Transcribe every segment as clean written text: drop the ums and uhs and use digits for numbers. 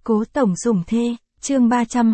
Cố tổng sủng thê, chương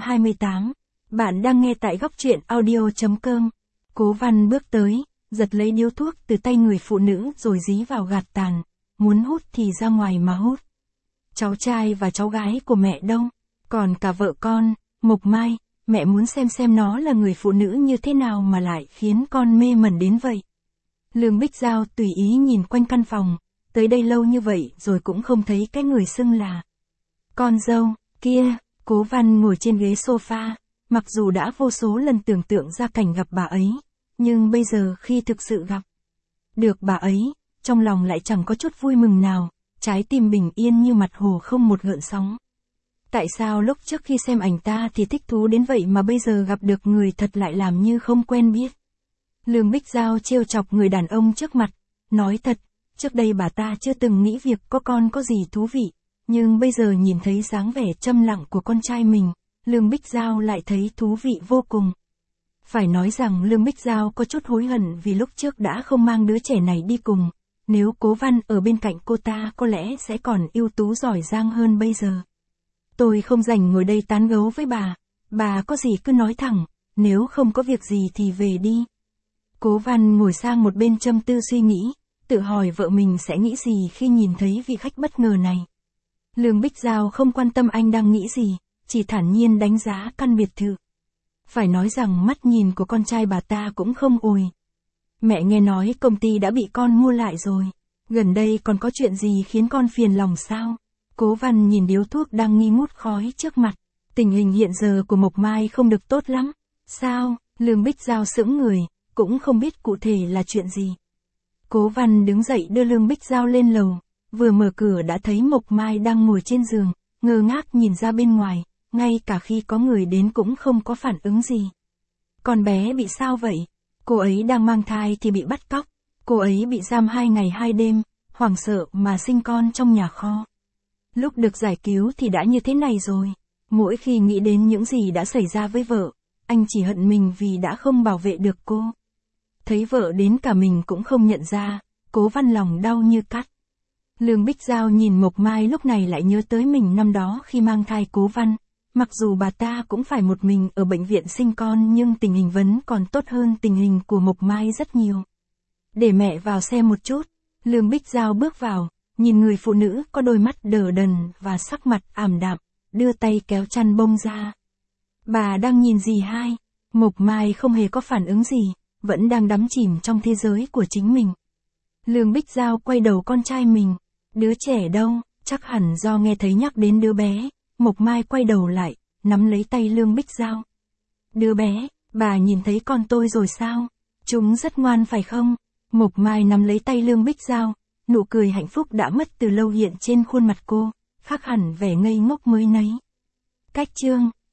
328. Bạn đang nghe tại góc truyện audio.com. Cố Văn bước tới, giật lấy điếu thuốc từ tay người phụ nữ rồi dí vào gạt tàn. Muốn hút thì ra ngoài mà hút. Cháu trai và cháu gái của mẹ đâu? Còn cả vợ con, Mộc Mai, mẹ muốn xem nó là người phụ nữ như thế nào mà lại khiến con mê mẩn đến vậy. Lương Bích Giao tùy ý nhìn quanh căn phòng, tới đây lâu như vậy rồi cũng không thấy cái người xưng là con dâu. Kia, Cố Văn ngồi trên ghế sofa, mặc dù đã vô số lần tưởng tượng ra cảnh gặp bà ấy, nhưng bây giờ khi thực sự gặp được bà ấy, trong lòng lại chẳng có chút vui mừng nào, trái tim bình yên như mặt hồ không một gợn sóng. Tại sao lúc trước khi xem ảnh ta thì thích thú đến vậy mà bây giờ gặp được người thật lại làm như không quen biết? Lương Bích Giao trêu chọc người đàn ông trước mặt, nói thật, trước đây bà ta chưa từng nghĩ việc có con có gì thú vị, nhưng bây giờ nhìn thấy dáng vẻ châm lặng của con trai mình, Lương Bích Giao lại thấy thú vị vô cùng. Phải nói rằng Lương Bích Giao có chút hối hận vì lúc trước đã không mang đứa trẻ này đi cùng, nếu Cố Văn ở bên cạnh cô ta có lẽ sẽ còn ưu tú giỏi giang hơn bây giờ. Tôi không rảnh ngồi đây tán gấu với bà có gì cứ nói thẳng, nếu không có việc gì thì về đi. Cố Văn ngồi sang một bên châm tư suy nghĩ, tự hỏi vợ mình sẽ nghĩ gì khi nhìn thấy vị khách bất ngờ này. Lương Bích Giao không quan tâm anh đang nghĩ gì, chỉ thản nhiên đánh giá căn biệt thự. Phải nói rằng mắt nhìn của con trai bà ta cũng không ồi. Mẹ nghe nói công ty đã bị con mua lại rồi, gần đây còn có chuyện gì khiến con phiền lòng sao? Cố Văn nhìn điếu thuốc đang nghi ngút khói trước mặt, tình hình hiện giờ của Mộc Mai không được tốt lắm. Sao? Lương Bích Giao sững người, cũng không biết cụ thể là chuyện gì. Cố Văn đứng dậy đưa Lương Bích Giao lên lầu, vừa mở cửa đã thấy Mộc Mai đang ngồi trên giường, ngơ ngác nhìn ra bên ngoài, ngay cả khi có người đến cũng không có phản ứng gì. Con bé bị sao vậy? Cô ấy đang mang thai thì bị bắt cóc, cô ấy bị giam 2 ngày 2 đêm, hoảng sợ mà sinh con trong nhà kho. Lúc được giải cứu thì đã như thế này rồi. Mỗi khi nghĩ đến những gì đã xảy ra với vợ, anh chỉ hận mình vì đã không bảo vệ được cô. Thấy vợ đến cả mình cũng không nhận ra, Cố Văn lòng đau như cắt. Lương Bích Giao nhìn Mộc Mai lúc này lại nhớ tới mình năm đó khi mang thai Cố Văn. Mặc dù bà ta cũng phải một mình ở bệnh viện sinh con nhưng tình hình vẫn còn tốt hơn tình hình của Mộc Mai rất nhiều. Để mẹ vào xem một chút. Lương Bích Giao bước vào, nhìn người phụ nữ có đôi mắt đờ đần và sắc mặt ảm đạm, đưa tay kéo chăn bông ra. Bà đang nhìn gì hai? Mộc Mai không hề có phản ứng gì, vẫn đang đắm chìm trong thế giới của chính mình. Lương Bích Giao quay đầu con trai mình. Đứa trẻ đâu? Chắc hẳn do nghe thấy nhắc đến đứa bé. Mộc Mai quay đầu lại, nắm lấy tay Lương Bích Giao. Đứa bé, bà nhìn thấy con tôi rồi sao? Chúng rất ngoan phải không? Mộc Mai nắm lấy tay Lương Bích Giao, nụ cười hạnh phúc đã mất từ lâu hiện trên khuôn mặt cô, khác hẳn vẻ ngây ngốc mới nấy. Cách chương